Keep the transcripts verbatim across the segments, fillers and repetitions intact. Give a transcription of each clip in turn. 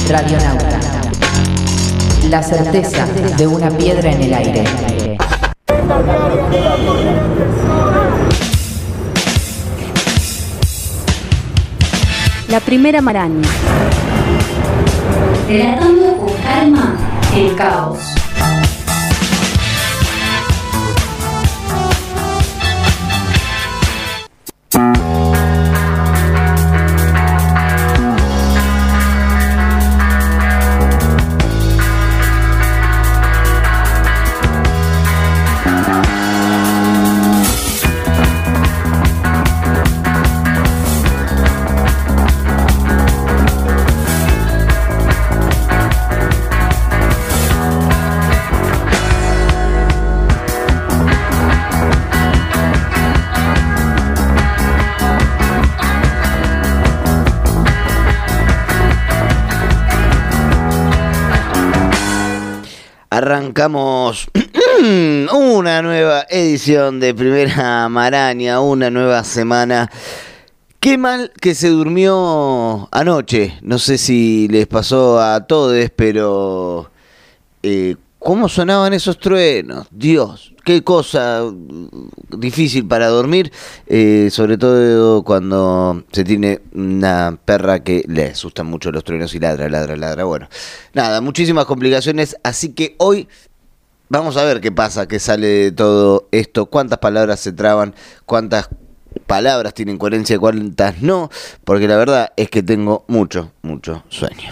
Radionauta. La certeza de una piedra en el aire. La primera maraña. Relatando con calma el caos. Arrancamos una nueva edición de Primera Maraña, una nueva semana. Qué mal que se durmió anoche. No sé si les pasó a todos, pero eh, ¿cómo sonaban esos truenos? Dios, qué cosa difícil para dormir, eh, sobre todo cuando se tiene una perra que le asustan mucho los truenos y ladra, ladra, ladra. Bueno, nada, muchísimas complicaciones, así que hoy vamos a ver qué pasa, qué sale de todo esto, cuántas palabras se traban, cuántas palabras tienen coherencia y cuántas no, porque la verdad es que tengo mucho, mucho sueño.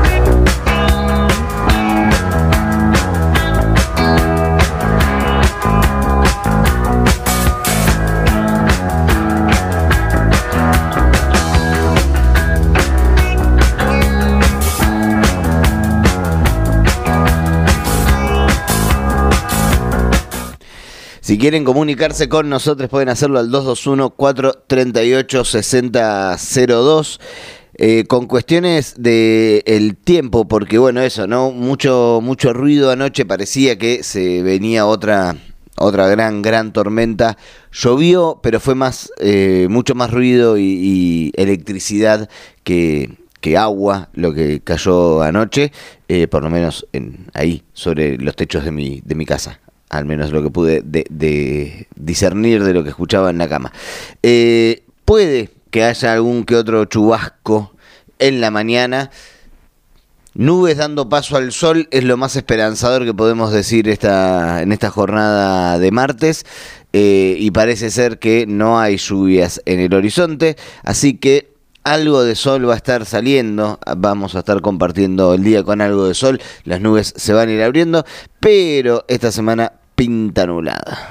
Si quieren comunicarse con nosotros pueden hacerlo al dos dos uno, cuatro tres ocho, seis cero cero dos eh, con cuestiones de el tiempo, porque bueno, eso, ¿no? Mucho, mucho ruido anoche, parecía que se venía otra, otra gran, gran tormenta. Llovió, pero fue más, eh, mucho más ruido y, y electricidad que, que agua lo que cayó anoche, eh, por lo menos en, ahí, sobre los techos de mi, de mi casa. Al menos lo que pude de, de discernir de lo que escuchaba en la cama. Eh, puede que haya algún que otro chubasco en la mañana. Nubes dando paso al sol es lo más esperanzador que podemos decir esta, en esta jornada de martes. Eh, y parece ser que no hay lluvias en el horizonte. Así que algo de sol va a estar saliendo, vamos a estar compartiendo el día con algo de sol, las nubes se van a ir abriendo, pero esta semana pinta nublada.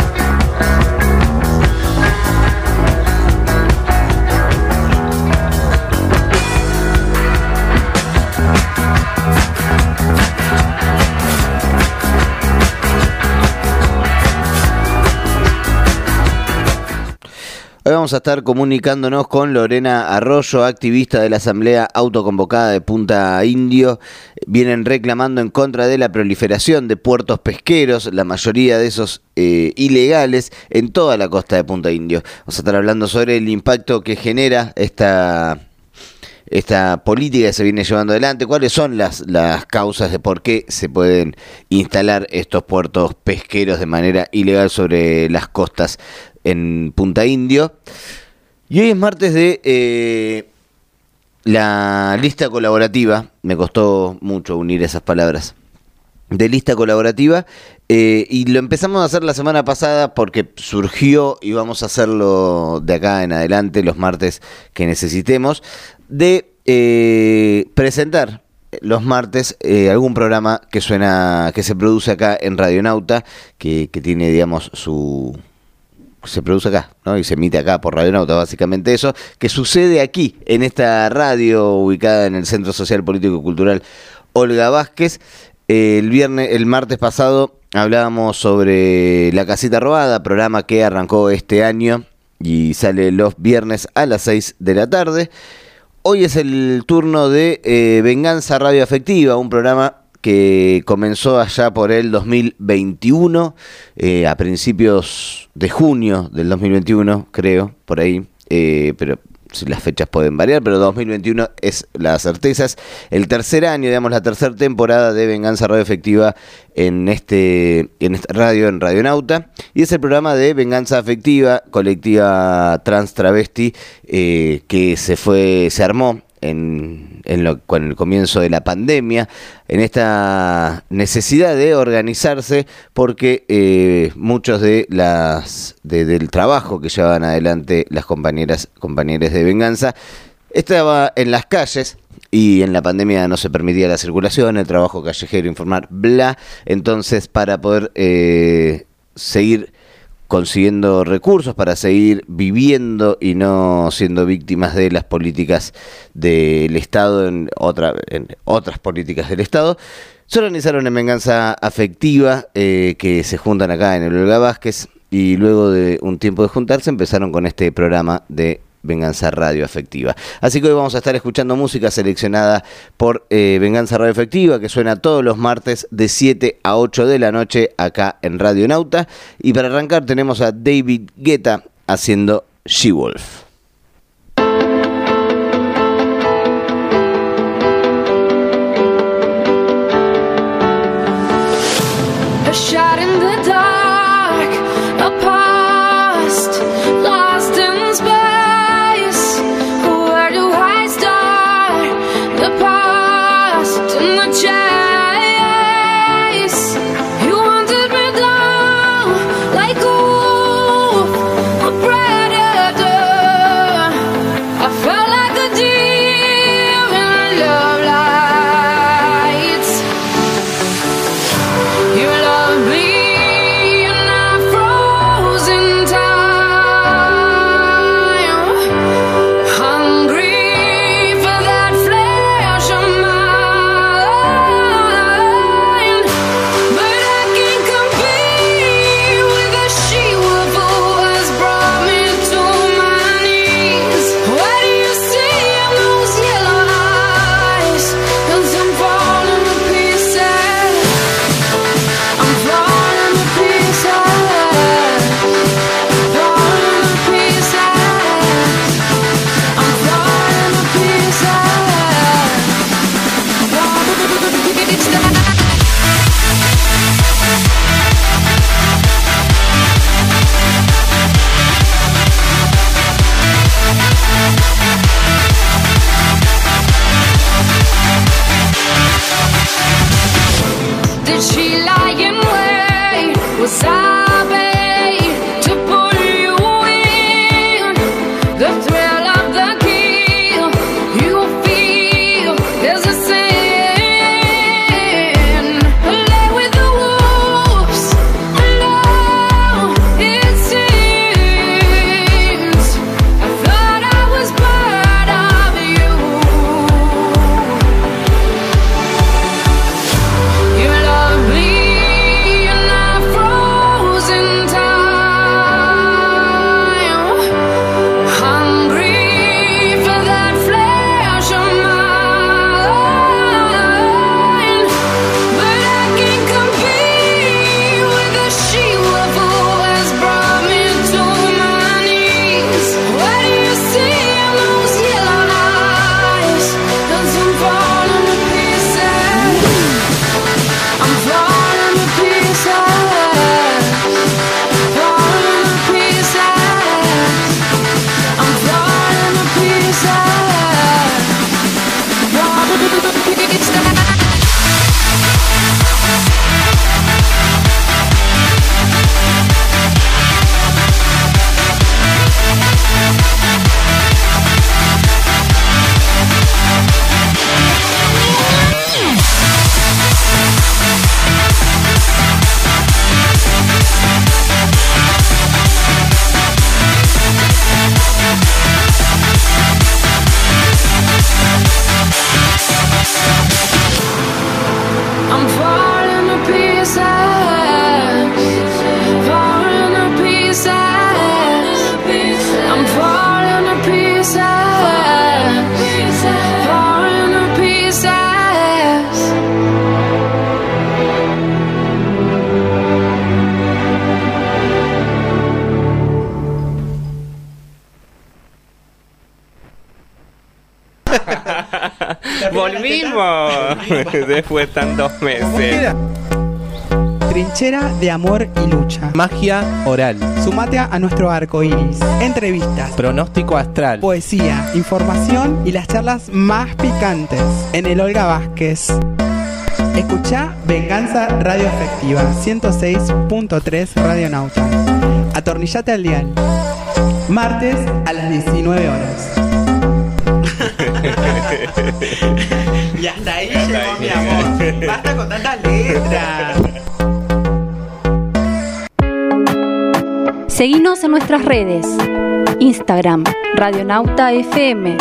Hoy vamos a estar comunicándonos con Lorena Arroyo, activista de la Asamblea Autoconvocada de Punta Indio. Vienen reclamando en contra de la proliferación de puertos pesqueros, la mayoría de esos eh, ilegales, en toda la costa de Punta Indio. Vamos a estar hablando sobre el impacto que genera esta, esta política que se viene llevando adelante, cuáles son las, las causas de por qué se pueden instalar estos puertos pesqueros de manera ilegal sobre las costas en Punta Indio. Y hoy es martes de eh, la lista colaborativa. Me costó mucho unir esas palabras. De lista colaborativa. Eh, y lo empezamos a hacer la semana pasada porque surgió, y vamos a hacerlo de acá en adelante los martes que necesitemos, de eh, presentar los martes eh, algún programa que suena, que se produce acá en Radionauta, que, que tiene, digamos, su... se produce acá, ¿no? Y se emite acá por Radionauta, básicamente eso, que sucede aquí, en esta radio ubicada en el Centro Social Político y Cultural Olga Vázquez. Eh, el viernes, el martes pasado hablábamos sobre La Casita Robada, programa que arrancó este año y sale los viernes a las seis de la tarde. Hoy es el turno de eh, Venganza Radioafectiva, un programa que comenzó allá por el dos mil veintiuno, eh, a principios de junio del dos mil veintiuno, creo, por ahí, eh, pero si las fechas pueden variar, pero dos mil veintiuno es las certezas. El tercer año, digamos, la tercera temporada de Venganza Radioafectiva en este en esta radio, en Radionauta. Y es el programa de Venganza Afectiva, colectiva trans travesti, eh, que se fue, se armó en, en lo, con el comienzo de la pandemia, en esta necesidad de organizarse, porque eh, muchos de las de, del trabajo que llevaban adelante las compañeras compañeras de Venganza estaba en las calles, y en la pandemia no se permitía la circulación, el trabajo callejero, informar, bla. Entonces, para poder eh, seguir consiguiendo recursos, para seguir viviendo y no siendo víctimas de las políticas del Estado, en, otra, en otras políticas del Estado, se organizaron en Venganza Afectiva, eh, que se juntan acá en el Olga Vázquez, y luego de un tiempo de juntarse empezaron con este programa de Venganza Radioafectiva. Así que hoy vamos a estar escuchando música seleccionada por eh, Venganza Radioafectiva, que suena todos los martes de siete a ocho de la noche acá en Radionauta. Y para arrancar tenemos a David Guetta haciendo She-Wolf. A shot in the dark, a past lost in space. Be Volvimos después de tantos meses. Trinchera de amor y lucha. Magia oral. Sumate a nuestro arco iris. Entrevistas. Pronóstico astral. Poesía, información y las charlas más picantes. En el Olga Vázquez. Escuchá Venganza Radio Efectiva ciento seis punto tres Radio Nauta. Atornillate al dial. Martes a las diecinueve horas. Y hasta ahí Hasta llegó ahí mi llegué. amor. Basta con tanta letra. Seguinos en nuestras redes. Instagram, Radionauta F M.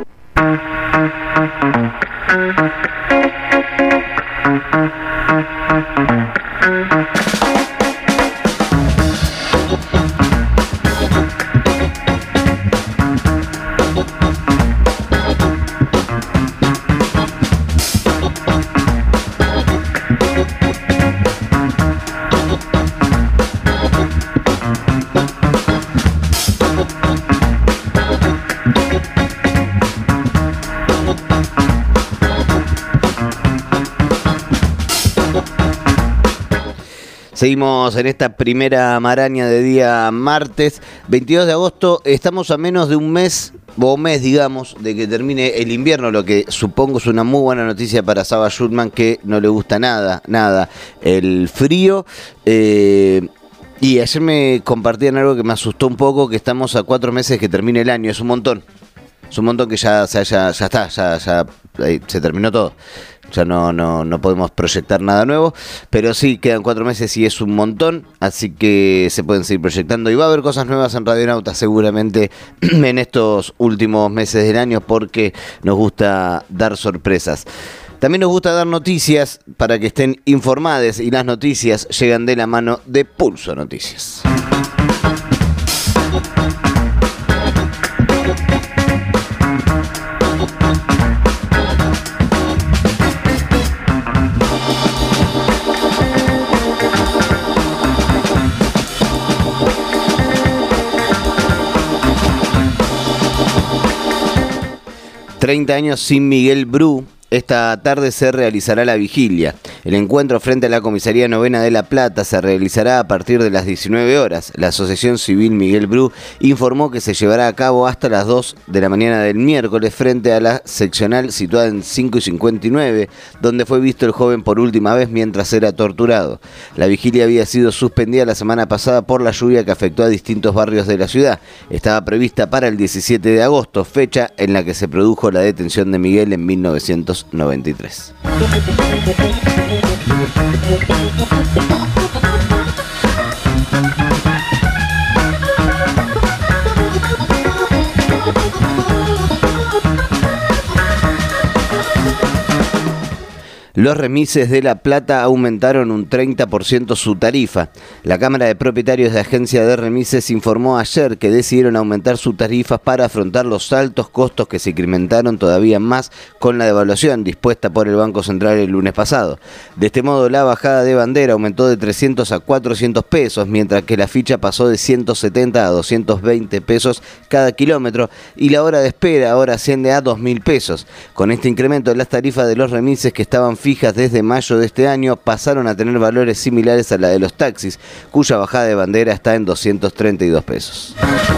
Seguimos en esta primera maraña de día martes, veintidós de agosto. Estamos a menos de un mes, o mes digamos, de que termine el invierno, lo que supongo es una muy buena noticia para Saba Schulman, que no le gusta nada, nada el frío. Eh, y ayer me compartían algo que me asustó un poco, que estamos a cuatro meses que termine el año. Es un montón, es un montón que ya, ya, ya, ya está, ya, ya eh, se terminó todo. Ya no, no, no podemos proyectar nada nuevo, pero sí, quedan cuatro meses y es un montón, así que se pueden seguir proyectando y va a haber cosas nuevas en Radionauta seguramente en estos últimos meses del año, porque nos gusta dar sorpresas. También nos gusta dar noticias para que estén informadas, y las noticias llegan de la mano de Pulso Noticias. treinta años sin Miguel Bru. Esta tarde se realizará la vigilia. El encuentro frente a la Comisaría Novena de La Plata se realizará a partir de las diecinueve horas. La Asociación Civil Miguel Bru informó que se llevará a cabo hasta las dos de la mañana del miércoles frente a la seccional situada en cinco y cincuenta y nueve, donde fue visto el joven por última vez mientras era torturado. La vigilia había sido suspendida la semana pasada por la lluvia que afectó a distintos barrios de la ciudad. Estaba prevista para el diecisiete de agosto, fecha en la que se produjo la detención de Miguel en mil novecientos noventa y tres. Los remises de La Plata aumentaron un treinta por ciento su tarifa. La Cámara de Propietarios de Agencia de Remises informó ayer que decidieron aumentar sus tarifas para afrontar los altos costos que se incrementaron todavía más con la devaluación dispuesta por el Banco Central el lunes pasado. De este modo, la bajada de bandera aumentó de trescientos a cuatrocientos pesos, mientras que la ficha pasó de ciento setenta a doscientos veinte pesos cada kilómetro y la hora de espera ahora asciende a dos mil pesos. Con este incremento, las tarifas de los remises, que estaban fijas desde mayo de este año, pasaron a tener valores similares a la de los taxis, cuya bajada de bandera está en doscientos treinta y dos pesos.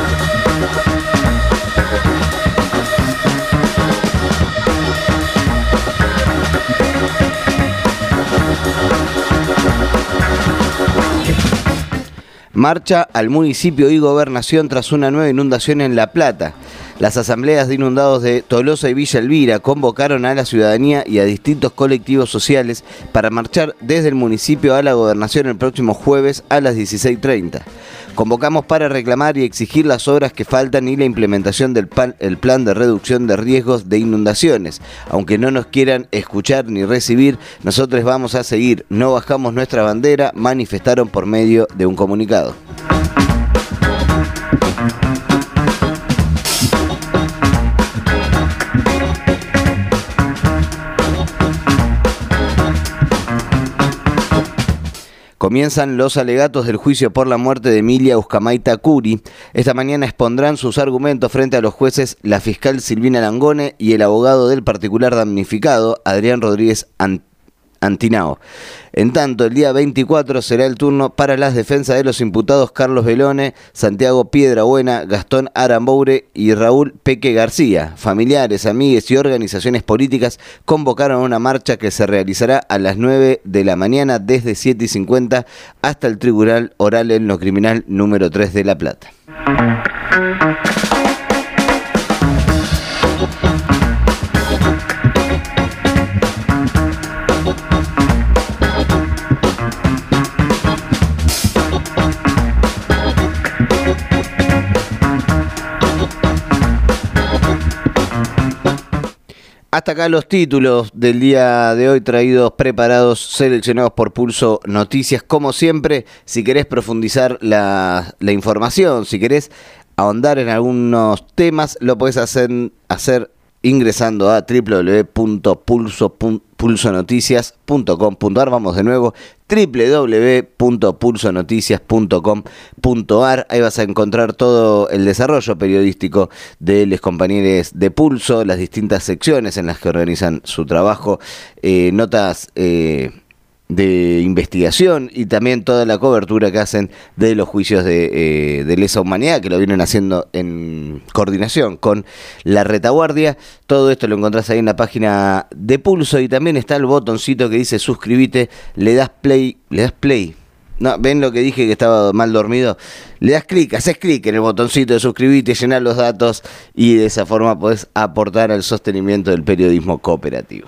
Marcha al municipio y gobernación tras una nueva inundación en La Plata. Las asambleas de inundados de Tolosa y Villa Elvira convocaron a la ciudadanía y a distintos colectivos sociales para marchar desde el municipio a la gobernación el próximo jueves a las dieciséis treinta. Convocamos para reclamar y exigir las obras que faltan y la implementación del plan, el plan de reducción de riesgos de inundaciones. Aunque no nos quieran escuchar ni recibir, nosotros vamos a seguir. No bajamos nuestra bandera, manifestaron por medio de un comunicado. Comienzan los alegatos del juicio por la muerte de Emilia Uzcamaita Curi. Esta mañana expondrán sus argumentos frente a los jueces la fiscal Silvina Langone y el abogado del particular damnificado, Adrián Rodríguez Ant Antinao. En tanto, el día veinticuatro será el turno para las defensas de los imputados Carlos Belone, Santiago Piedrabuena, Gastón Aramboure y Raúl Peque García. Familiares, amigues y organizaciones políticas convocaron una marcha que se realizará a las nueve de la mañana desde siete y cincuenta hasta el Tribunal Oral en lo Criminal número tres de La Plata. Hasta acá los títulos del día de hoy traídos, preparados, seleccionados por Pulso Noticias. Como siempre, si querés profundizar la, la información, si querés ahondar en algunos temas, lo podés hacer, hacer ingresando a w w w punto pulso noticias punto com punto a r. Vamos de nuevo, w w w punto pulso noticias punto com punto a r. Ahí vas a encontrar todo el desarrollo periodístico de los compañeros de Pulso, las distintas secciones en las que organizan su trabajo, eh, notas eh, de investigación y también toda la cobertura que hacen de los juicios de, eh, de lesa humanidad, que lo vienen haciendo en coordinación con la retaguardia. Todo esto lo encontrás ahí en la página de Pulso y también está el botoncito que dice suscríbete, le das play, le das play. No, ¿ven lo que dije que estaba mal dormido? Le das clic, haces clic en el botoncito de suscribirte, llenar los datos y de esa forma podés aportar al sostenimiento del periodismo cooperativo.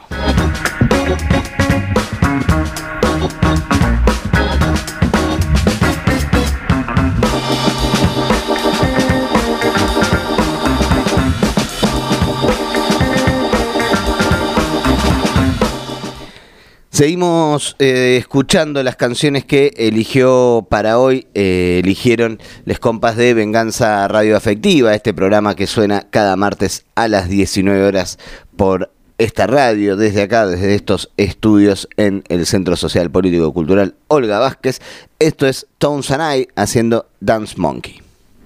Seguimos eh, escuchando las canciones que eligió para hoy, eh, eligieron les compas de Venganza Radioafectiva, este programa que suena cada martes a las diecinueve horas por esta radio, desde acá, desde estos estudios en el Centro Social Político y Cultural Olga Vázquez. Esto es Tones and I haciendo Dance Monkey.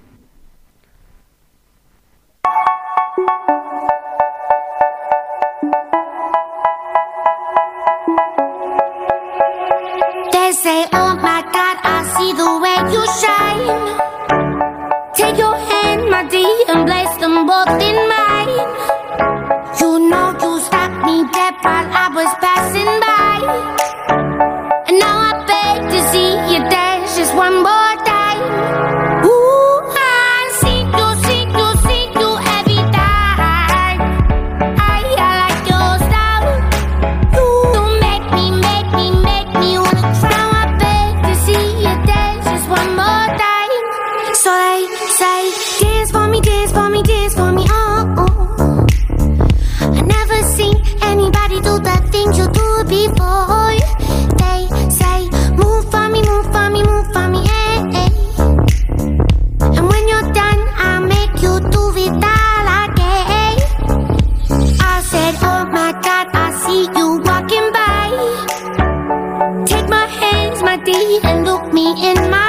Say, oh my God, I see the way you shine. Take your hand, my dear, and place them both in mine. You know you stopped me dead while I was passing by, and now I beg to see you dance just one more time. Ooh, I see you, see you, see you every time. I, I like your style. You make me, make me, make me wanna cry. One more time. So they say, dance for me, dance for me, dance for me, oh, oh. I never seen anybody do the things you do before. They say, move for me, move for me, move for me, eh, eh. And when you're done, I'll make you do it all again. I said, oh my God, I see you walking by. Take my hands, my dear, and look me in my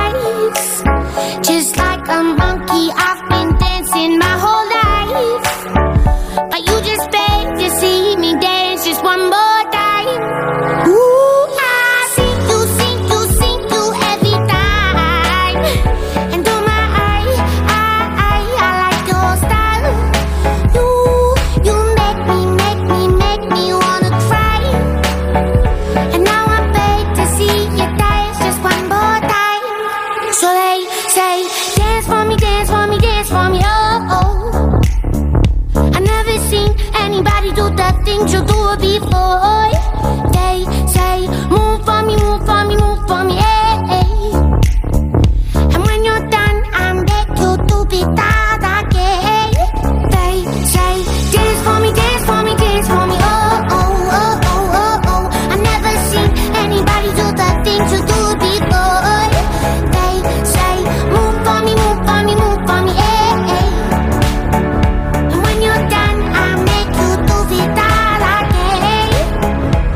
just like a monkey, I've been dancing my whole life. But you just beg to see me dance just one more time. Ooh, I see you, see you, see you every time. And oh my, I, I, I, I like your style. You, you make me, make me, make me wanna cry. And now I beg to see you dance just one more time. So they say, dance for me, dance for me, dance for me, oh, oh. I never seen anybody do the things you do before. They say, move for me, move for me, move for me, eh, eh. And when you're done, I'm back to do it all again. They say, dance for me, dance for me, dance for me, oh, oh, oh, oh, oh, oh. I never seen anybody do the things you do before. They say, move for me, move for me, move for me, eh, eh. And when you're done, I'll make you do it all again.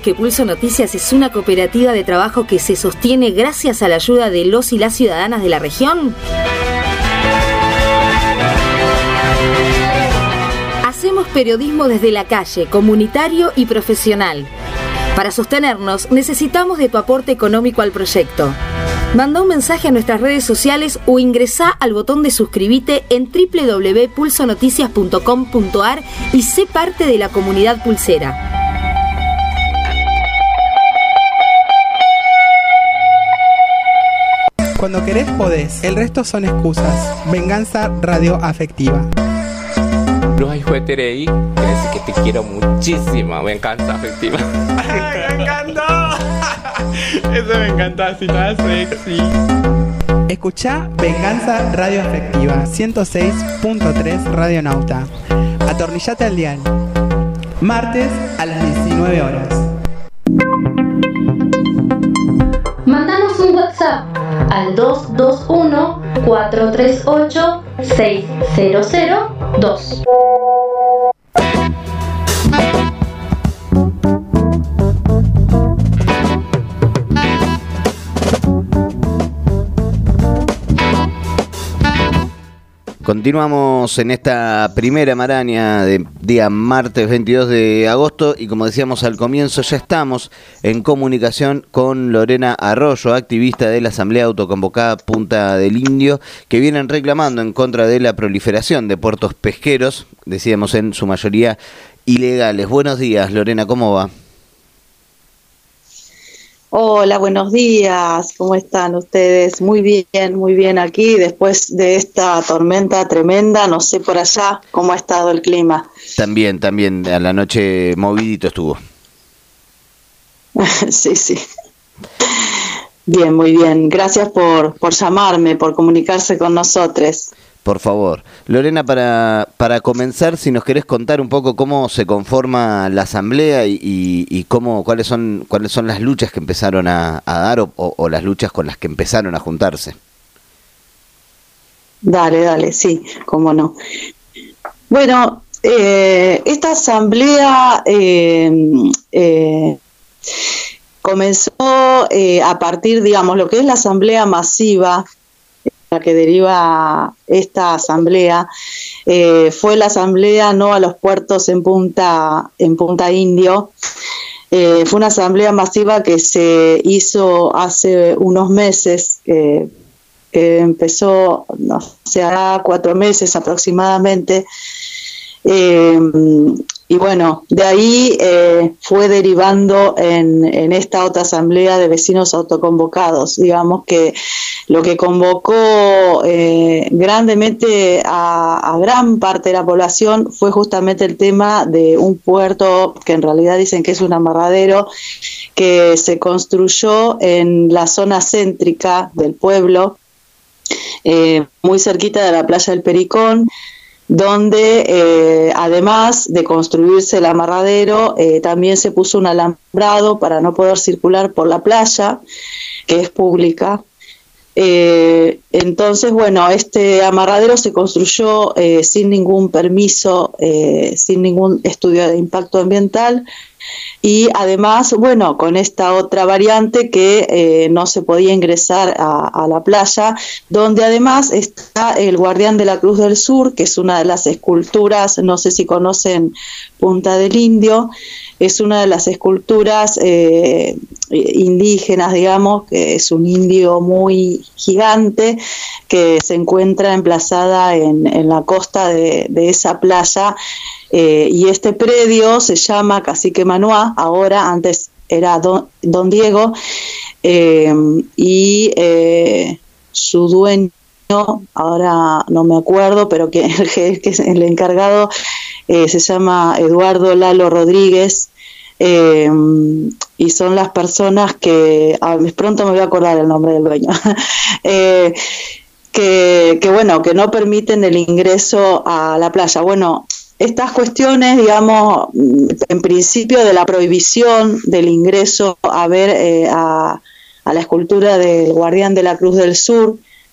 que Pulso Noticias es una cooperativa de trabajo que se sostiene gracias a la ayuda de los y las ciudadanas de la región? Hacemos periodismo desde la calle, comunitario y profesional. Para sostenernos, necesitamos de tu aporte económico al proyecto. Manda un mensaje a nuestras redes sociales o ingresá al botón de suscribite en doble u doble u doble u punto pulso noticias punto com punto a r y sé parte de la comunidad pulsera. Cuando querés podés, el resto son excusas. Venganza radioafectiva. Bruja y jueterei, quiere decir que te quiero muchísimo. Venganza afectiva. ¡Ay, me encantó! Eso me encantó, así toda sexy. Escuchá Venganza radioafectiva, ciento seis punto tres Radionauta. Atornillate al dial. Martes a las diecinueve horas. Mandanos un WhatsApp al dos dos uno, cuatro tres ocho, seis cero cero dos. Continuamos en esta primera maraña de día martes veintidós de agosto y como decíamos al comienzo ya estamos en comunicación con Lorena Arroyo, activista de la Asamblea Autoconvocada Punta del Indio, que vienen reclamando en contra de la proliferación de puertos pesqueros, decíamos en su mayoría ilegales. Buenos días, Lorena, ¿cómo va? Hola, buenos días, ¿cómo están ustedes? Muy bien, muy bien aquí, después de esta tormenta tremenda, no sé por allá cómo ha estado el clima. También, también, a la noche movidito estuvo. Sí, sí. Bien, muy bien, gracias por, por llamarme, por comunicarse con nosotros. Por favor. Lorena, para, para comenzar, si nos querés contar un poco cómo se conforma la asamblea y, y, y cómo cuáles son cuáles son las luchas que empezaron a, a dar o, o, o las luchas con las que empezaron a juntarse. Dale, dale, sí, cómo no. Bueno, eh, esta asamblea eh, eh, comenzó eh, a partir, digamos, lo que es la asamblea masiva, la que deriva esta asamblea, eh, fue la asamblea no a los puertos en Punta, en Punta Indio. Eh, fue una asamblea masiva que se hizo hace unos meses, eh, que empezó, no sé, hará cuatro meses aproximadamente. Eh, y bueno, de ahí eh, fue derivando en, en esta otra asamblea de vecinos autoconvocados, digamos que lo que convocó eh, grandemente a, a gran parte de la población fue justamente el tema de un puerto que en realidad dicen que es un amarradero que se construyó en la zona céntrica del pueblo, eh, muy cerquita de la playa del Pericón, donde eh, además de construirse el amarradero, eh, también se puso un alambrado para no poder circular por la playa, que es pública. Eh, entonces, bueno, este amarradero se construyó eh, sin ningún permiso, eh, sin ningún estudio de impacto ambiental y además, bueno, con esta otra variante que eh, no se podía ingresar a, a la playa, donde además está el Guardián de la Cruz del Sur, que es una de las esculturas, no sé si conocen Punta del Indio, es una de las esculturas eh, indígenas, digamos, que es un indio muy gigante que se encuentra emplazada en, en la costa de, de esa playa, eh, y este predio se llama Cacique Manuá, ahora, antes era Don, Don Diego, eh, y eh, su dueño, ahora no me acuerdo, pero que, que es el encargado, eh, se llama Eduardo Lalo Rodríguez, eh, y son las personas que, a, pronto me voy a acordar el nombre del dueño, eh, que, que bueno, que no permiten el ingreso a la playa. Bueno, estas cuestiones, digamos, en principio de la prohibición del ingreso a ver eh, a, a la escultura del Guardián de la Cruz del Sur,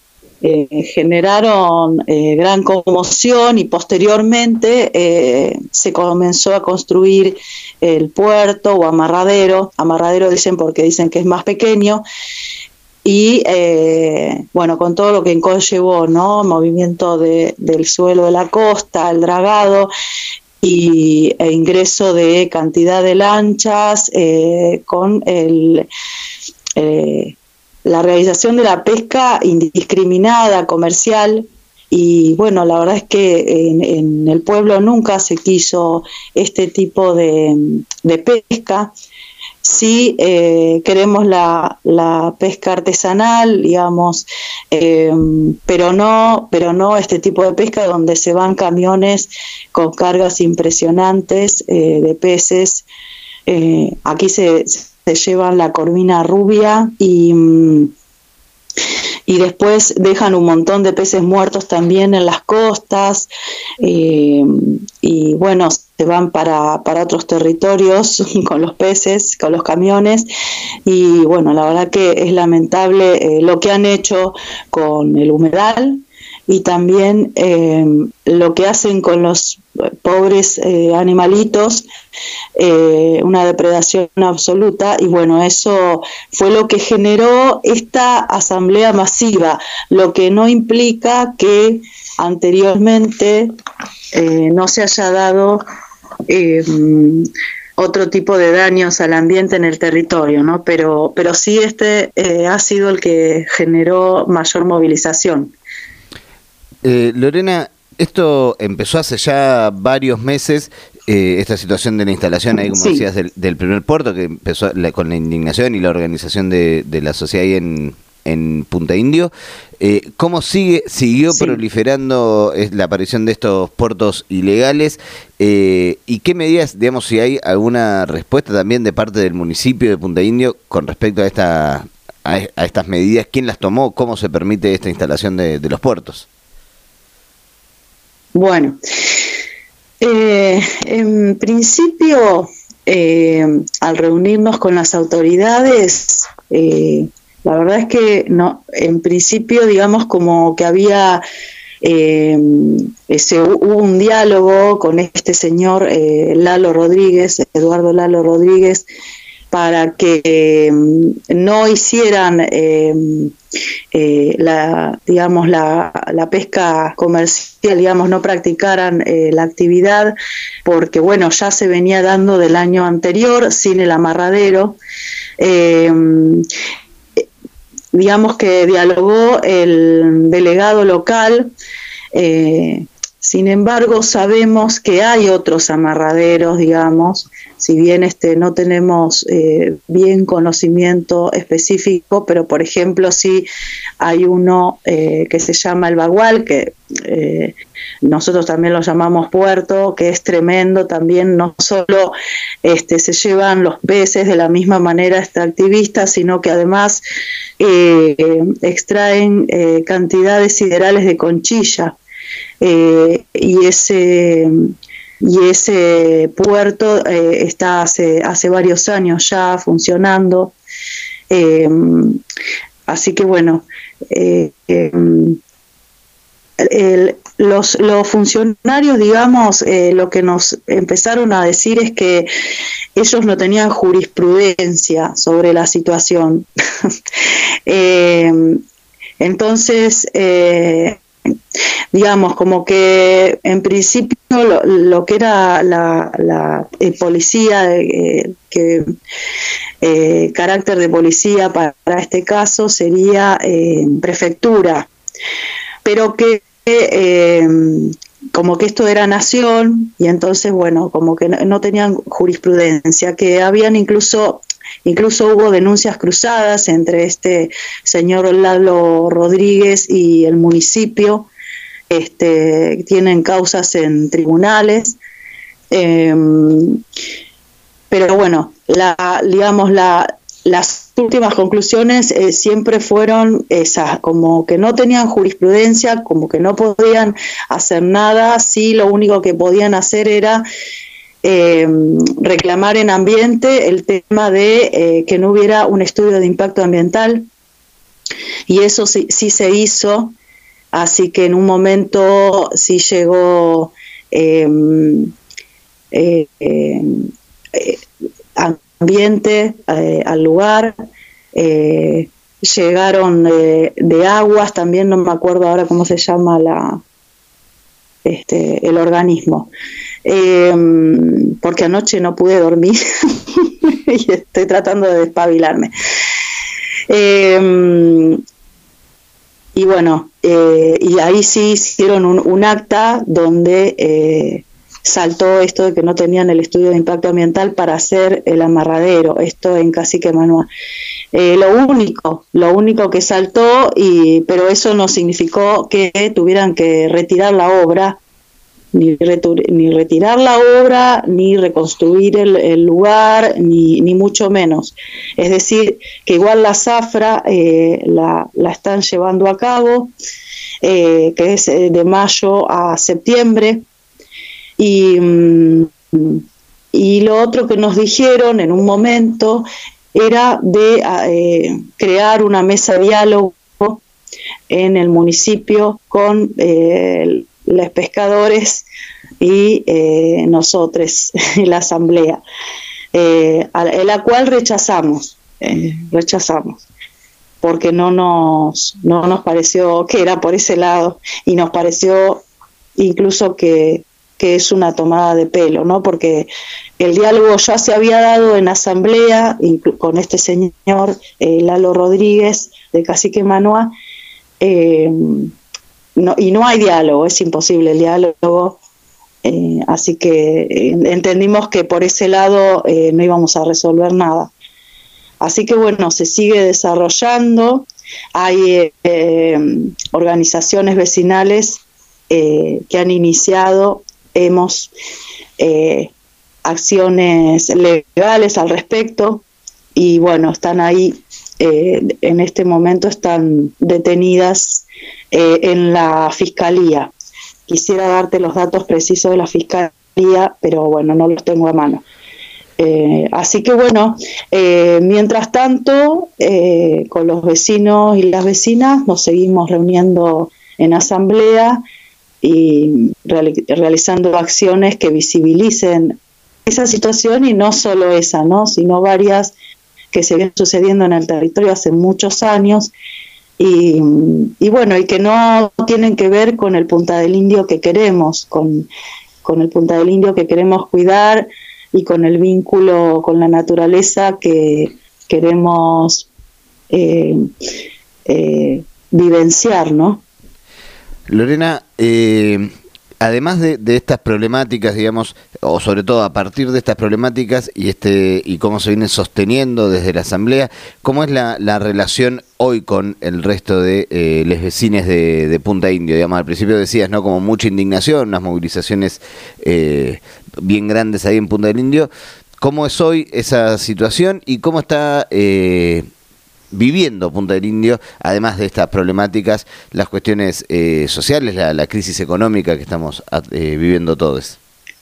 eh, generaron eh, gran conmoción y posteriormente eh, se comenzó a construir el puerto o amarradero. Amarradero dicen porque dicen que es más pequeño. Y eh, bueno, con todo lo que conllevó, ¿no? Movimiento de, del suelo de la costa, el dragado y e ingreso de cantidad de lanchas, eh, con el, eh, la realización de la pesca indiscriminada, comercial. Y bueno, la verdad es que en, en el pueblo nunca se quiso este tipo de, de pesca. Sí, eh, queremos la, la pesca artesanal, digamos, eh, pero no, pero no este tipo de pesca donde se van camiones con cargas impresionantes eh, de peces. Eh, aquí se, se llevan la corvina rubia y, y después dejan un montón de peces muertos también en las costas, eh, y bueno, se van para, para otros territorios con los peces, con los camiones, y bueno, la verdad que es lamentable eh, lo que han hecho con el humedal y también eh, lo que hacen con los pobres eh, animalitos, eh, una depredación absoluta. Y bueno, eso fue lo que generó esta asamblea masiva, lo que no implica que anteriormente eh, no se haya dado eh, otro tipo de daños al ambiente en el territorio, ¿no? Pero, pero sí este eh, ha sido el que generó mayor movilización. Eh, Lorena, esto empezó hace ya varios meses, eh, esta situación de la instalación ahí, como sí. decías, del, del primer puerto, que empezó la, con la indignación y la organización de, de la sociedad ahí en, en Punta Indio. Eh, ¿Cómo sigue siguió sí. proliferando la aparición de estos puertos ilegales? Eh, ¿Y qué medidas, digamos, si hay alguna respuesta también de parte del municipio de Punta Indio con respecto a, esta, a, a estas medidas? ¿Quién las tomó? ¿Cómo se permite esta instalación de, de los puertos? Bueno, eh, en principio, eh, al reunirnos con las autoridades, eh, la verdad es que no, en principio, digamos, como que había eh, ese, hubo un diálogo con este señor eh, Lalo Rodríguez, Eduardo Lalo Rodríguez, para que eh, no hicieran eh, eh, la, digamos, la, la pesca comercial, digamos, no practicaran eh, la actividad, porque bueno, ya se venía dando del año anterior sin el amarradero. Eh, digamos que dialogó el delegado local. eh, Sin embargo, sabemos que hay otros amarraderos, digamos, si bien este no tenemos eh, bien conocimiento específico, pero por ejemplo sí hay uno eh, que se llama el Bagual, que eh, nosotros también lo llamamos puerto, que es tremendo también. No solo este, se llevan los peces de la misma manera extractivista, sino que además eh, extraen eh, cantidades siderales de conchilla. Eh, y ese y ese puerto eh, está hace hace varios años ya funcionando, eh, así que bueno, eh, eh, el, los los funcionarios, digamos, eh, lo que nos empezaron a decir es que ellos no tenían jurisprudencia sobre la situación. eh, entonces eh, digamos, como que en principio lo, lo que era la, la eh, policía, eh, que eh, carácter de policía para, para este caso sería eh, prefectura, pero que eh, como que esto era nación, y entonces bueno, como que no, no tenían jurisprudencia, que habían incluso Incluso hubo denuncias cruzadas entre este señor Lalo Rodríguez y el municipio. Este, tienen causas en tribunales. Eh, pero bueno, la, digamos, la, las últimas conclusiones eh, siempre fueron esas, como que no tenían jurisprudencia, como que no podían hacer nada. Sí, lo único que podían hacer era Eh, reclamar en ambiente el tema de eh, que no hubiera un estudio de impacto ambiental, y eso sí, sí se hizo así que en un momento sí llegó eh, eh, eh, ambiente eh, al lugar, eh, llegaron eh, de aguas, también no me acuerdo ahora cómo se llama la este el organismo, eh, porque anoche no pude dormir y estoy tratando de despabilarme. Eh, y bueno, eh, y ahí sí hicieron un, un acta donde eh, saltó esto de que no tenían el estudio de impacto ambiental para hacer el amarradero, esto en Cacique Manuá. Eh, lo único, lo único que saltó, y pero eso no significó que tuvieran que retirar la obra, ni, retur, ni retirar la obra, ni reconstruir el, el lugar, ni, ni mucho menos. Es decir, que igual la zafra eh, la, la están llevando a cabo, eh, que es de mayo a septiembre, y, y lo otro que nos dijeron en un momento era de eh, crear una mesa de diálogo en el municipio con eh, los pescadores y eh, nosotros, la asamblea, eh, a la cual rechazamos, eh, rechazamos, porque no nos, no nos pareció que era por ese lado, y nos pareció incluso que, que es una tomada de pelo, ¿no? Porque el diálogo ya se había dado en asamblea con este señor eh, Lalo Rodríguez de Cacique Manuá, eh, no, y no hay diálogo, es imposible el diálogo, eh, así que eh, entendimos que por ese lado eh, no íbamos a resolver nada. Así que bueno, se sigue desarrollando, hay eh, organizaciones vecinales eh, que han iniciado, hemos eh, acciones legales al respecto, y bueno, están ahí, eh, en este momento están detenidas eh, en la fiscalía. Quisiera darte los datos precisos de la fiscalía, pero bueno, no los tengo a mano. Eh, así que bueno, eh, mientras tanto, eh, con los vecinos y las vecinas nos seguimos reuniendo en asamblea y reali realizando acciones que visibilicen esa situación, y no solo esa, ¿no?, sino varias que se vienen sucediendo en el territorio hace muchos años, y, y bueno, y que no tienen que ver con el Punta del Indio que queremos, con, con el Punta del Indio que queremos cuidar, y con el vínculo con la naturaleza que queremos eh, eh, vivenciar, ¿no? Lorena, eh, además de, de estas problemáticas, digamos, o sobre todo a partir de estas problemáticas y este y cómo se viene sosteniendo desde la asamblea, ¿cómo es la, la relación hoy con el resto de eh, los vecinos de, de Punta Indio? Digamos, al principio decías, ¿no?, como mucha indignación, unas movilizaciones eh, bien grandes ahí en Punta del Indio. ¿Cómo es hoy esa situación y cómo está eh, viviendo Punta del Indio, además de estas problemáticas, las cuestiones eh, sociales, la, la crisis económica que estamos eh, viviendo todos?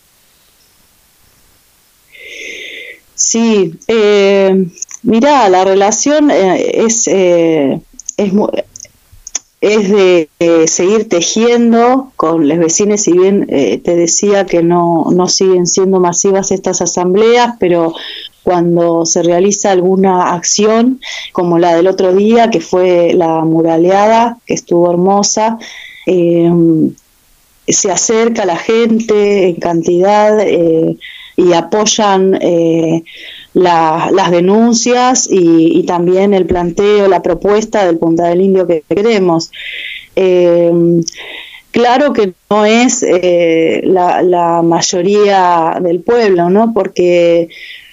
Sí, eh, mirá, la relación eh, es, eh, es, es de eh, seguir tejiendo con los vecinos, si bien eh, te decía que no, no siguen siendo masivas estas asambleas, pero cuando se realiza alguna acción, como la del otro día, que fue la muraleada, que estuvo hermosa, eh, se acerca la gente en cantidad eh, y apoyan eh, la, las denuncias y, y también el planteo, la propuesta del Punta del Indio que queremos. Eh, Claro que no es eh, la, la mayoría del pueblo, ¿no? Porque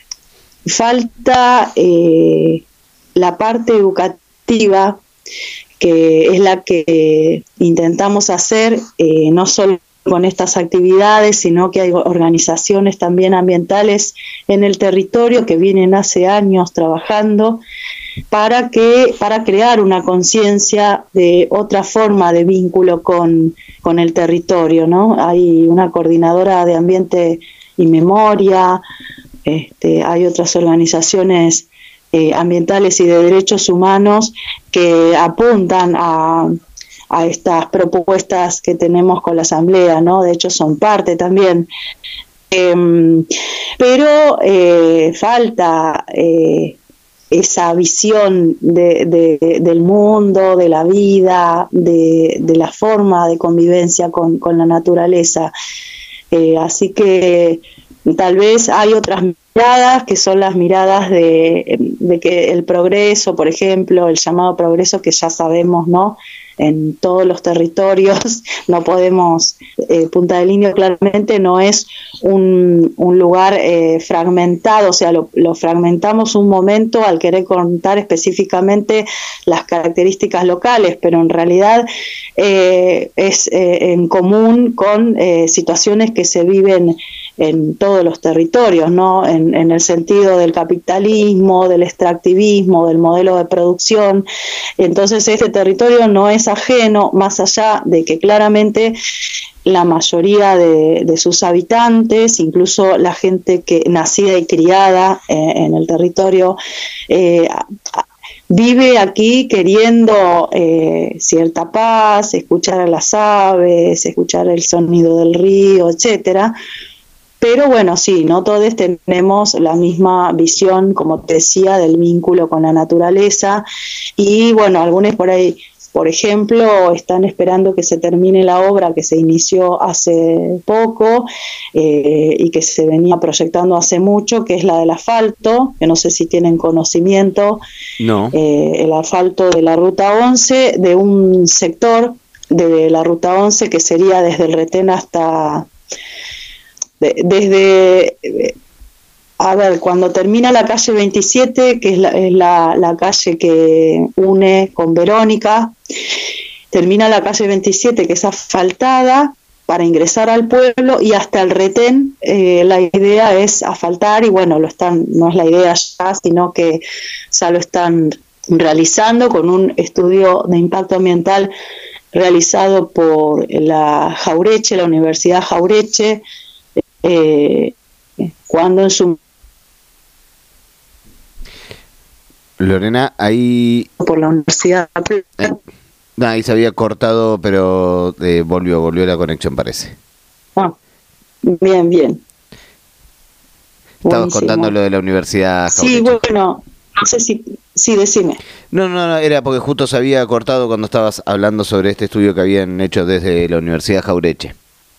falta eh, la parte educativa, que es la que intentamos hacer, eh, no solo con estas actividades, sino que hay organizaciones también ambientales en el territorio que vienen hace años trabajando para que para crear una conciencia de otra forma de vínculo con, con el territorio, ¿no? Hay una coordinadora de ambiente y memoria, este, hay otras organizaciones eh, ambientales y de derechos humanos que apuntan a, a estas propuestas que tenemos con la Asamblea, ¿no? De hecho son parte también. Eh, pero eh, falta eh, esa visión de, de, del mundo, de la vida, de, de la forma de convivencia con, con la naturaleza. Eh, así que tal vez hay otras miradas que son las miradas de, de que el progreso, por ejemplo, el llamado progreso que ya sabemos, ¿no? En todos los territorios, no podemos, eh, Punta del Indio claramente no es un, un lugar eh, fragmentado, o sea, lo, lo fragmentamos un momento al querer contar específicamente las características locales, pero en realidad eh, es eh, en común con eh, situaciones que se viven en todos los territorios, ¿no? En, en el sentido del capitalismo, del extractivismo, del modelo de producción. Entonces este territorio no es ajeno, más allá de que claramente la mayoría de, de sus habitantes, incluso la gente que nacida y criada eh, en el territorio, eh, vive aquí queriendo eh, cierta paz, escuchar a las aves, escuchar el sonido del río, etcétera. Pero bueno, sí, no todos tenemos la misma visión, como te decía, del vínculo con la naturaleza. Y bueno, algunos por ahí, por ejemplo, están esperando que se termine la obra que se inició hace poco eh, y que se venía proyectando hace mucho, que es la del asfalto, que no sé si tienen conocimiento. No. Eh, el asfalto de la Ruta once, de un sector de la Ruta once que sería desde el Retén hasta... De, desde, a ver, cuando termina la calle veintisiete, que es la, es la, la calle que une con Verónica, termina la calle veintisiete, que es asfaltada para ingresar al pueblo, y hasta el Retén eh, la idea es asfaltar, y bueno, lo están, no es la idea ya, sino que ya lo están realizando con un estudio de impacto ambiental realizado por la Jaureche, la Universidad Jaureche, Eh, cuando en su Lorena, ahí por la universidad eh, no, ahí se había cortado, pero eh, volvió, volvió la conexión, parece. Ah, bien, bien. Estabas Buenísimo. contando lo de la universidad Jaureche. Sí, bueno, no sé si, sí, decime. No, no, no, era porque justo se había cortado cuando estabas hablando sobre este estudio que habían hecho desde la Universidad Jaureche.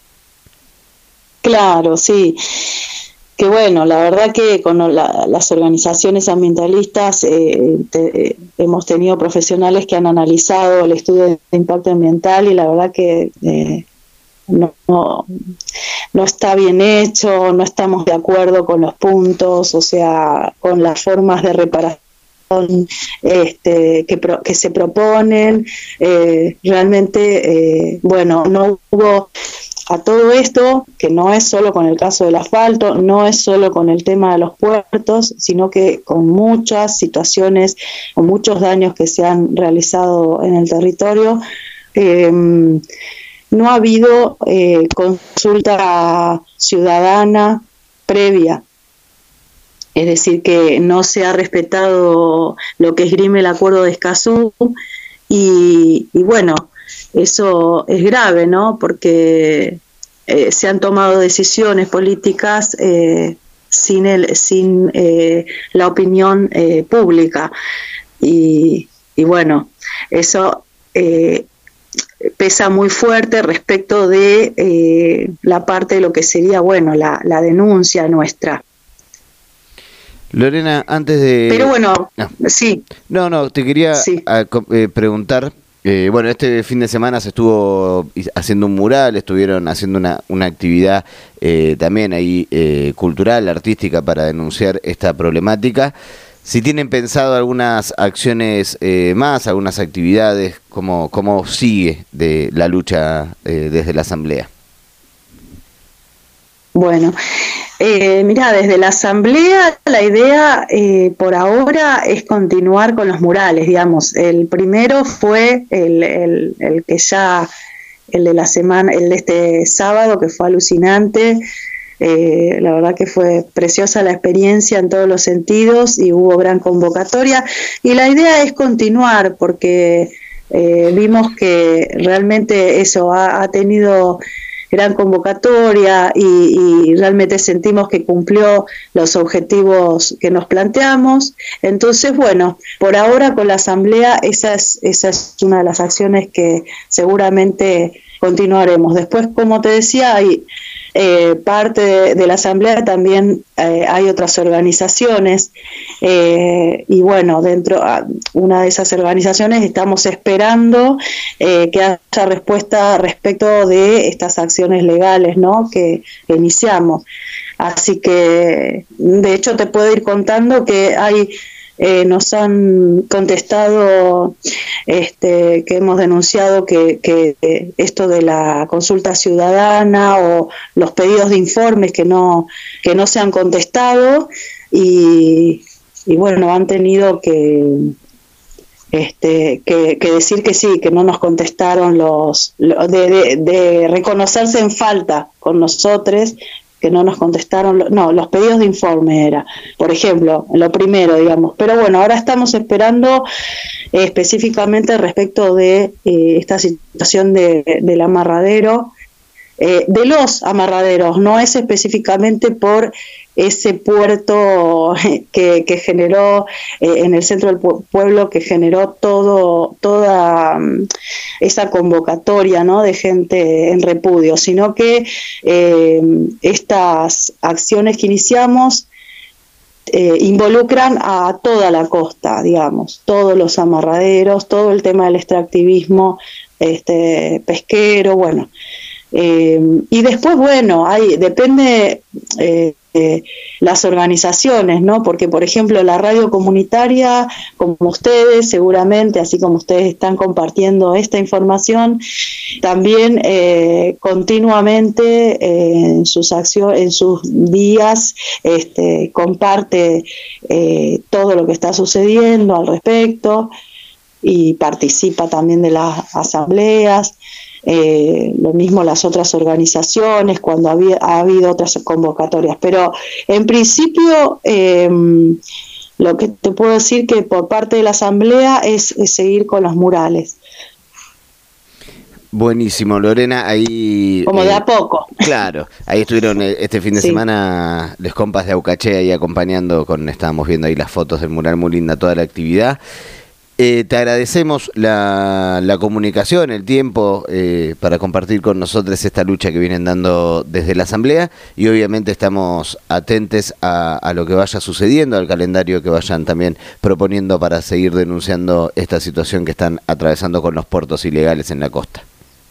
Claro, sí. Que bueno, la verdad que con la, las organizaciones ambientalistas eh, te, eh, hemos tenido profesionales que han analizado el estudio de impacto ambiental, y la verdad que eh, no, no, no está bien hecho, no estamos de acuerdo con los puntos, o sea, con las formas de reparación este, que, pro, que se proponen. Eh, realmente, eh, bueno, no hubo... A todo esto, que no es solo con el caso del asfalto, no es solo con el tema de los puertos, sino que con muchas situaciones, con muchos daños que se han realizado en el territorio, eh, no ha habido eh, consulta ciudadana previa. Es decir, que no se ha respetado lo que esgrime el Acuerdo de Escazú, y, y bueno, eso es grave, ¿no? Porque eh, se han tomado decisiones políticas eh, sin el, sin eh, la opinión eh, pública, y, y bueno, eso eh, pesa muy fuerte respecto de eh, la parte de lo que sería, bueno, la, la denuncia nuestra. Lorena, antes de... Pero bueno, no. sí. No, no, te quería sí. a, eh, preguntar... Eh, bueno, este fin de semana se estuvo haciendo un mural, estuvieron haciendo una, una actividad eh, también ahí eh, cultural, artística, para denunciar esta problemática. Si tienen pensado algunas acciones eh, más, algunas actividades, ¿cómo, cómo sigue de la lucha eh, desde la Asamblea? Bueno, eh, mira, desde la Asamblea la idea eh, por ahora es continuar con los murales, digamos. El primero fue el, el, el que ya, el de la semana, el de este sábado, que fue alucinante. Eh, la verdad que fue preciosa la experiencia en todos los sentidos, y hubo gran convocatoria. Y la idea es continuar, porque eh, vimos que realmente eso ha, ha tenido gran convocatoria y, y realmente sentimos que cumplió los objetivos que nos planteamos. Entonces, bueno, por ahora con la asamblea esa es, esa es una de las acciones que seguramente continuaremos. Después, como te decía, hay eh, parte de, de la asamblea también eh, hay otras organizaciones eh, y bueno, dentro una de esas organizaciones estamos esperando eh, que haya respuesta respecto de estas acciones legales, ¿no?, que, que iniciamos. Así que, de hecho, te puedo ir contando que hay Eh, nos han contestado este, que hemos denunciado que, que esto de la consulta ciudadana o los pedidos de informes que no que no se han contestado y, y bueno, han tenido que este que, que decir que sí, que no nos contestaron los de, de, de reconocerse en falta con nosotros, que no nos contestaron, no, los pedidos de informe era, por ejemplo, lo primero, digamos. Pero bueno, ahora estamos esperando eh, específicamente respecto de eh, esta situación de, del amarradero, eh, de los amarraderos, no es específicamente por ese puerto que, que generó eh, en el centro del pueblo, que generó todo toda um, esa convocatoria, ¿no?, de gente en repudio, sino que eh, estas acciones que iniciamos eh, involucran a toda la costa, digamos, todos los amarraderos, todo el tema del extractivismo este, pesquero, bueno. Eh, y después, bueno, hay depende eh, eh, las organizaciones, ¿no? Porque, por ejemplo, la radio comunitaria, como ustedes, seguramente, así como ustedes están compartiendo esta información, también eh, continuamente eh, en sus acciones, en sus días, este, comparte eh, todo lo que está sucediendo al respecto y participa también de las asambleas. Eh, lo mismo las otras organizaciones cuando había, ha habido otras convocatorias, pero en principio eh, lo que te puedo decir que por parte de la asamblea es, es seguir con los murales. Buenísimo, Lorena, ahí... Como eh, de a poco. Claro, ahí estuvieron este fin de sí. semana los compas de Aucaché ahí acompañando, con estábamos viendo ahí las fotos del mural, muy linda toda la actividad. Eh, te agradecemos la, la comunicación, el tiempo eh, para compartir con nosotros esta lucha que vienen dando desde la Asamblea y obviamente estamos atentos a, a lo que vaya sucediendo, al calendario que vayan también proponiendo para seguir denunciando esta situación que están atravesando con los puertos ilegales en la costa.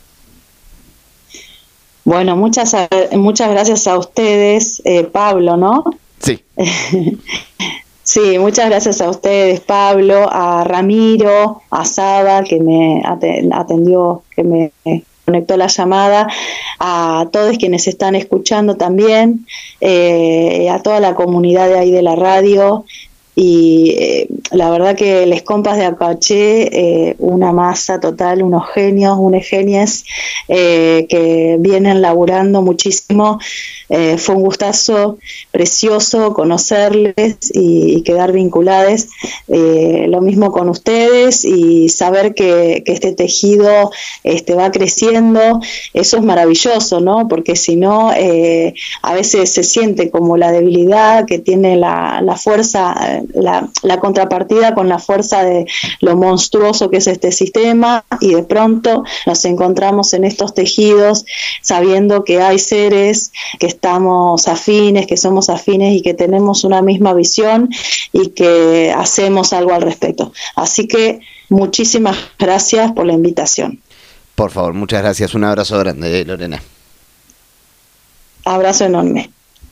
Bueno, muchas, muchas gracias a ustedes, eh, Pablo, ¿no? Sí. Sí, muchas gracias a ustedes, Pablo, a Ramiro, a Saba, que me atendió, que me conectó la llamada, a todos quienes están escuchando también, eh, a toda la comunidad de ahí de la radio. Y eh, la verdad que les compas de Aucaché, eh, una masa total, unos genios, unos genies eh, que vienen laburando muchísimo. Eh, fue un gustazo precioso conocerles y, y quedar vinculados. Eh, lo mismo con ustedes y saber que, que este tejido este, va creciendo, eso es maravilloso, ¿no? Porque si no, eh, a veces se siente como la debilidad que tiene la, la fuerza, la, la contrapartida con la fuerza de lo monstruoso que es este sistema, y de pronto nos encontramos en estos tejidos sabiendo que hay seres que estamos afines, que somos afines y que tenemos una misma visión y que hacemos algo al respecto. Así que muchísimas gracias por la invitación. Por favor, muchas gracias. Un abrazo grande, Lorena. Abrazo enorme.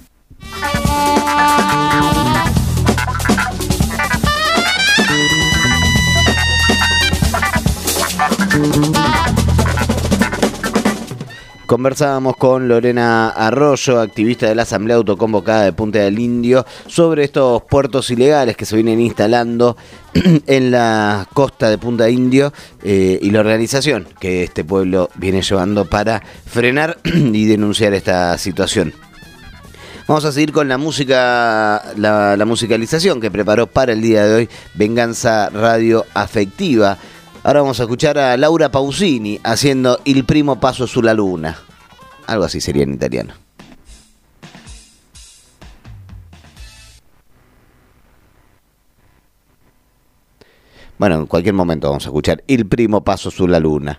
Conversábamos con Lorena Arroyo, activista de la Asamblea Autoconvocada de Punta del Indio, sobre estos puertos ilegales que se vienen instalando en la costa de Punta Indio eh, y la organización que este pueblo viene llevando para frenar y denunciar esta situación. Vamos a seguir con la música, la, la musicalización que preparó para el día de hoy Venganza Radio Afectiva. Ahora vamos a escuchar a Laura Pausini haciendo Il primo passo sulla luna. Algo así sería en italiano. Bueno, en cualquier momento vamos a escuchar Il primo passo sulla luna.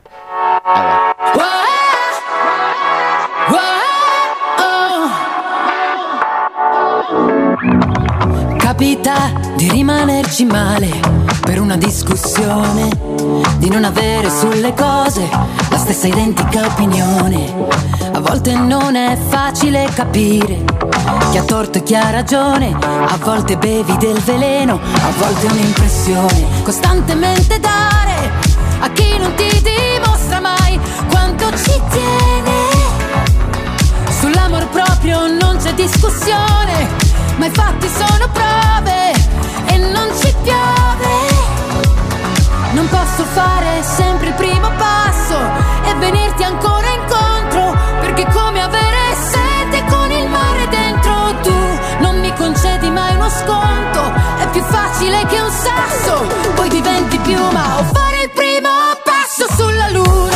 Capita di rimanerci male per una discussione, di non avere sulle cose la stessa identica opinione. A volte non è facile capire chi ha torto e chi ha ragione. A volte bevi del veleno, a volte un'impressione. Costantemente dare a chi non ti dimostra mai quanto ci tiene. Sull'amor proprio non c'è discussione, ma i fatti sono prove e non ci piove. Non posso fare sempre il primo passo e venirti ancora incontro, perché è come avere sete con il mare dentro. Tu non mi concedi mai uno sconto, è più facile che un sasso, poi diventi piuma o fare il primo passo sulla luna.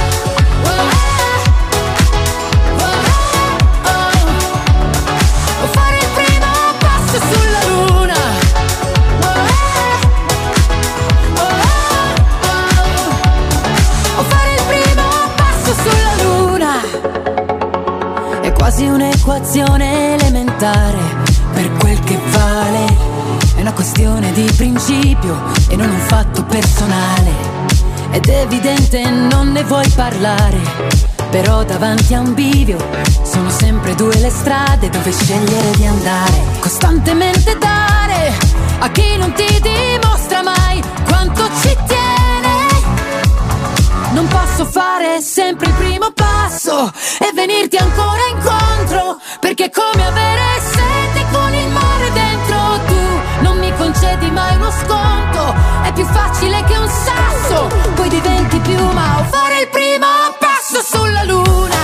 Quasi un'equazione elementare per quel che vale. È una questione di principio e non un fatto personale. Ed è evidente non ne vuoi parlare, però davanti a un bivio sono sempre due le strade dove scegliere di andare. Costantemente dare a chi non ti dimostra mai quanto ci tiene. Non posso fare sempre il primo passo e venirti ancora incontro, perché è come avere sete con il mare dentro. Tu non mi concedi mai uno sconto, è più facile che un sasso, poi diventi piuma o fare il primo passo sulla luna.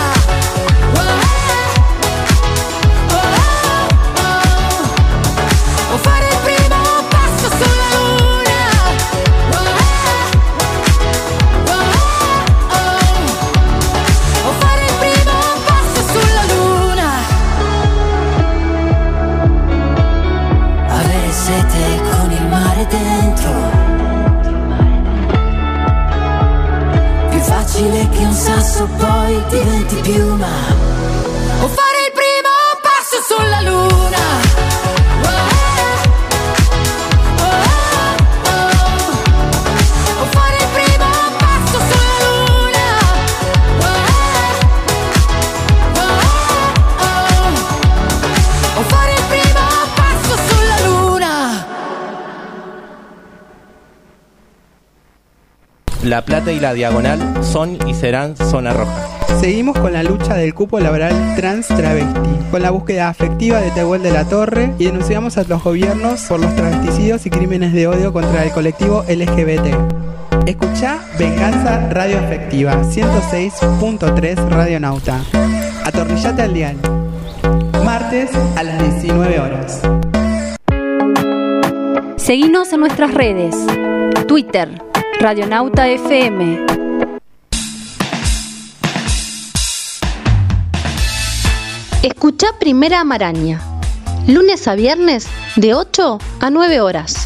O fare il primo passo sulla luna. O fare il primo passo sulla luna. Avere sete con il mare dentro, più facile che un sasso, poi diventi piuma. O fare il primo passo sulla luna. La Plata y la Diagonal son y serán zona roja. Seguimos con la lucha del cupo laboral trans travesti, con la búsqueda afectiva de Tehuel de la Torre, y denunciamos a los gobiernos por los travesticidios y crímenes de odio contra el colectivo L G B T. Escuchá Venganza Radio Afectiva, ciento seis punto tres Radio Nauta. Atornillate al dial. Martes a las diecinueve horas. Seguinos en nuestras redes. Twitter, Radionauta F M. Escuchá Primera Maraña, lunes a viernes de ocho a nueve horas.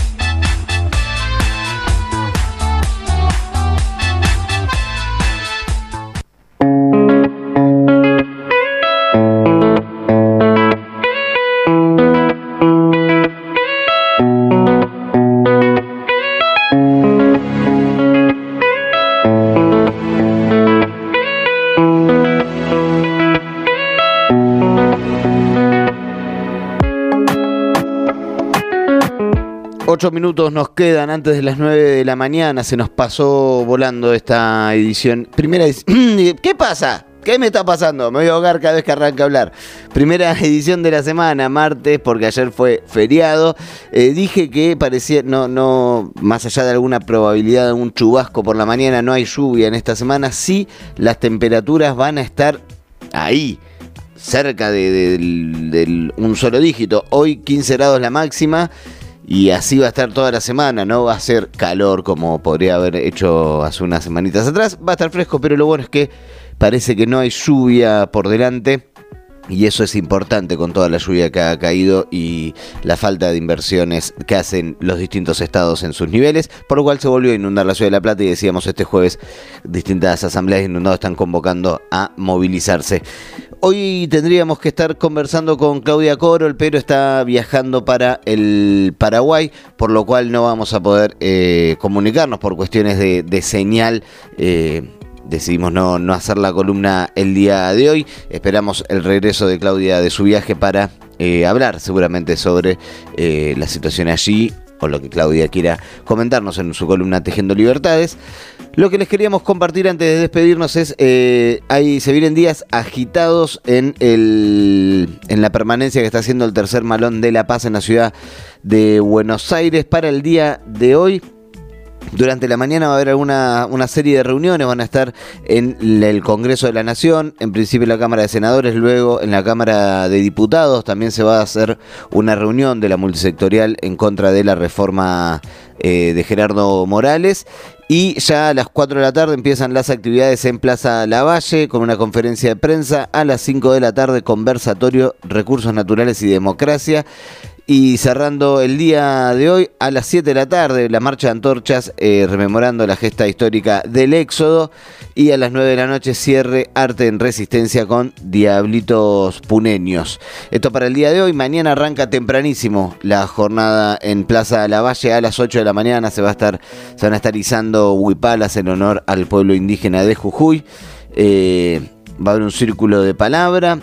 Ocho minutos nos quedan antes de las nueve de la mañana. Se nos pasó volando esta edición. Primera edición. ¿Qué pasa? ¿Qué me está pasando? Me voy a ahogar cada vez que arranque a hablar. Primera edición de la semana, martes, porque ayer fue feriado. Eh, dije que parecía, no, no, más allá de alguna probabilidad de un chubasco por la mañana, no hay lluvia en esta semana. Sí, las temperaturas van a estar ahí, cerca de, de, de, de un solo dígito. Hoy quince grados la máxima. y así va a estar toda la semana. No va a ser calor como podría haber hecho hace unas semanitas atrás. Va a estar fresco, pero lo bueno es que parece que no hay lluvia por delante. Y eso es importante con toda la lluvia que ha caído y la falta de inversiones que hacen los distintos estados en sus niveles, por lo cual se volvió a inundar la ciudad de La Plata y decíamos este jueves distintas asambleas de inundados están convocando a movilizarse. Hoy tendríamos que estar conversando con Claudia Corol, pero está viajando para el Paraguay, por lo cual no vamos a poder eh, comunicarnos por cuestiones de, de señal. Eh, Decidimos no, no hacer la columna el día de hoy. Esperamos el regreso de Claudia de su viaje para eh, hablar seguramente sobre eh, la situación allí o lo que Claudia quiera comentarnos en su columna Tejiendo Libertades. Lo que les queríamos compartir antes de despedirnos es, eh, ahí se vienen días agitados en, el, en la permanencia que está haciendo el tercer Malón de la Paz en la ciudad de Buenos Aires. Para el día de hoy, durante la mañana va a haber alguna una serie de reuniones, van a estar en el Congreso de la Nación, en principio en la Cámara de Senadores, luego en la Cámara de Diputados. También se va a hacer una reunión de la multisectorial en contra de la reforma eh, de Gerardo Morales. Y ya a las cuatro de la tarde empiezan las actividades en Plaza Lavalle con una conferencia de prensa. A las cinco de la tarde, conversatorio Recursos Naturales y Democracia. Y cerrando el día de hoy, a las siete de la tarde, la marcha de antorchas eh, rememorando la gesta histórica del Éxodo. Y a las nueve de la noche, cierre Arte en Resistencia con Diablitos Puneños. Esto para el día de hoy. Mañana arranca tempranísimo la jornada en Plaza Lavalle. A las ocho de la mañana se va a estar, se van a estar izando huipalas en honor al pueblo indígena de Jujuy. Eh, va a haber un círculo de palabra.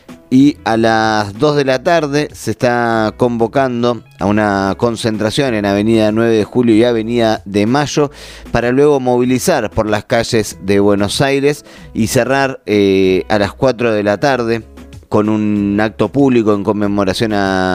Y a las dos de la tarde se está convocando a una concentración en Avenida nueve de Julio y Avenida de Mayo para luego movilizar por las calles de Buenos Aires y cerrar eh, a las cuatro de la tarde con un acto público en conmemoración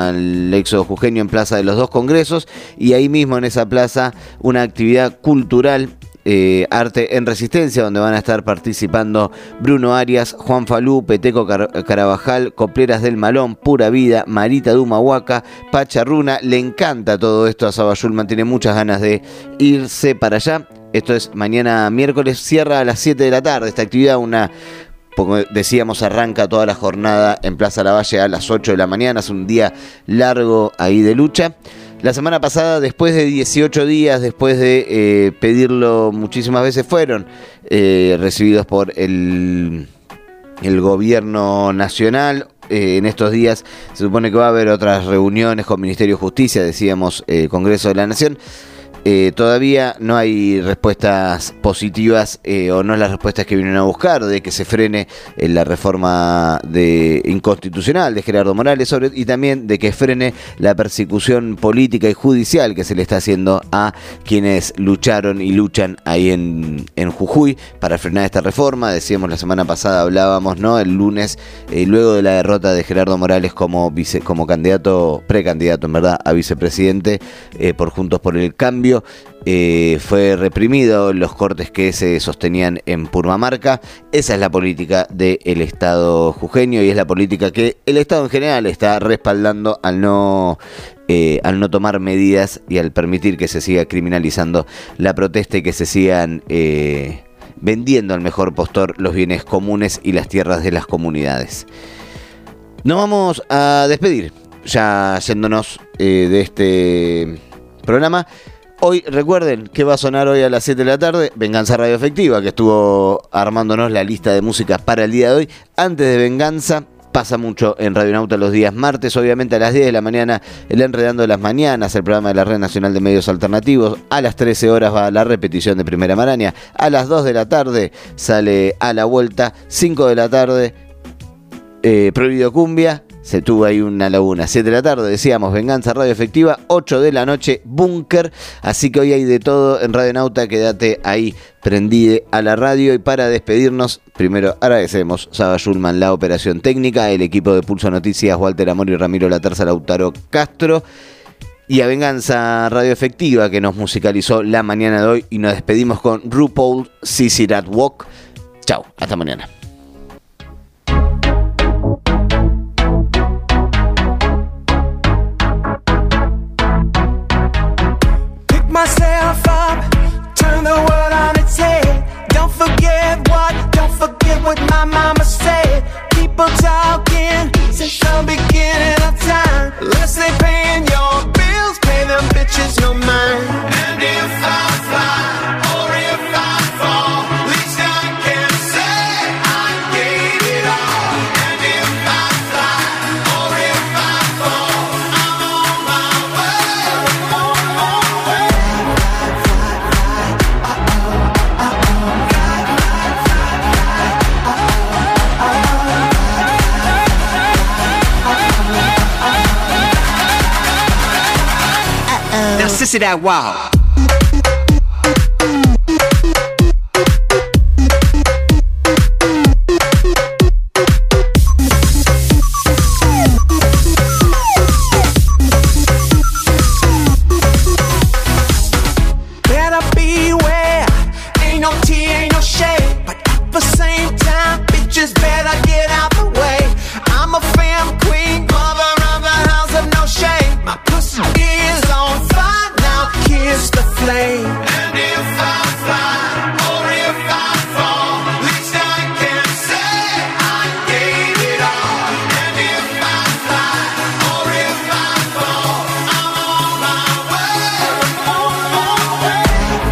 al éxodo jujeño en Plaza de los Dos Congresos, y ahí mismo en esa plaza una actividad cultural, Eh, Arte en Resistencia, donde van a estar participando Bruno Arias, Juan Falú, Peteco Car- Carabajal, Copleras del Malón, Pura Vida, Marita Dumahuaca, Pacharruna. Le encanta todo esto a Saba Yulman, tiene muchas ganas de irse para allá. Esto es mañana miércoles, cierra a las siete de la tarde esta actividad, una... Como decíamos, arranca toda la jornada en Plaza Lavalle a las ocho de la mañana, es un día largo ahí de lucha. La semana pasada, después de dieciocho días, después de eh, pedirlo muchísimas veces, fueron eh, recibidos por el, el gobierno nacional. Eh, en estos días se supone que va a haber otras reuniones con Ministerio de Justicia, decíamos, eh, Congreso de la Nación. Eh, todavía no hay respuestas positivas eh, o no las respuestas que vienen a buscar de que se frene eh, la reforma de, inconstitucional de Gerardo Morales sobre, y también de que frene la persecución política y judicial que se le está haciendo a quienes lucharon y luchan ahí en, en Jujuy para frenar esta reforma. Decíamos la semana pasada, hablábamos, ¿no? El lunes, eh, luego de la derrota de Gerardo Morales como, vice, como candidato, precandidato en verdad, a vicepresidente eh, por Juntos por el Cambio. Eh, fue reprimido los cortes que se sostenían en Purmamarca. Esa es la política del Estado jujeño y es la política que el Estado en general está respaldando al no, eh, al no tomar medidas y al permitir que se siga criminalizando la protesta y que se sigan eh, vendiendo al mejor postor los bienes comunes y las tierras de las comunidades. Nos vamos a despedir ya yéndonos eh, de este programa. Hoy recuerden que va a sonar hoy a las siete de la tarde Venganza Radio Efectiva, que estuvo armándonos la lista de músicas para el día de hoy. Antes de Venganza, pasa mucho en Radio Nauta los días martes, obviamente a las diez de la mañana, el Enredando de las Mañanas, el programa de la Red Nacional de Medios Alternativos. A las trece horas va la repetición de Primera Maraña. A las dos de la tarde sale A la Vuelta. cinco de la tarde, eh, Prohibido Cumbia. Se tuvo ahí una laguna. siete de la tarde, decíamos, Venganza Radio Efectiva. ocho de la noche, Búnker. Así que hoy hay de todo en Radio Nauta. Quédate ahí prendide a la radio. Y para despedirnos, primero agradecemos a Saba Yulman la operación técnica, el equipo de Pulso Noticias, Walter Amor y Ramiro Laterza, Lautaro Castro. Y a Venganza Radio Efectiva, que nos musicalizó la mañana de hoy. Y nos despedimos con RuPaul, Sissy That Walk. Chau, hasta mañana. changes your mind. And if I fly or if I fall, at least I can say I gave it all. And if I fly or if I fall, I'm on my way, on my way. Now, sissy, that wow. Better beware, ain't no tea, ain't no shade, but at the same time, bitches better get out the way. I'm a femme queen, mother of the house of no shame. My pussy is on fire now, kiss the flame. And if I fly or if I fall, at least I can say I gave it all. And if I fly or if I fall, I'm on my way, on my way.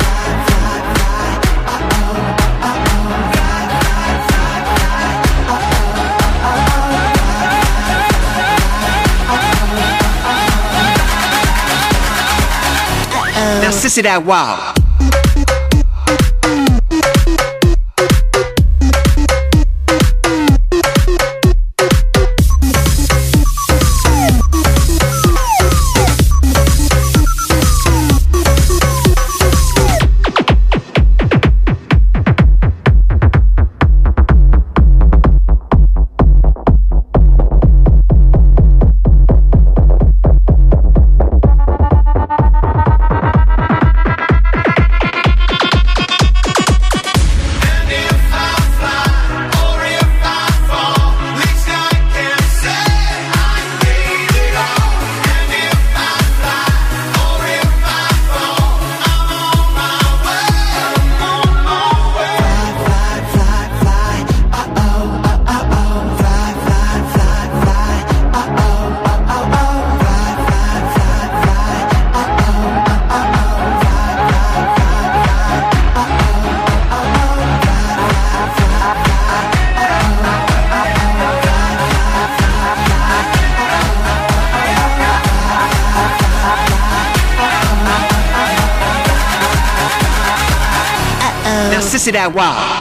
Now, sissy, that wow. Now, sissy, that wow.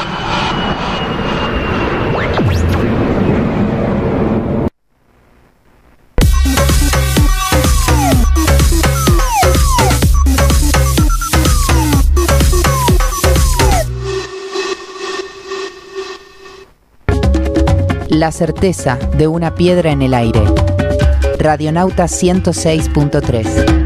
La certeza de una piedra en el aire. Radionauta ciento seis punto tres.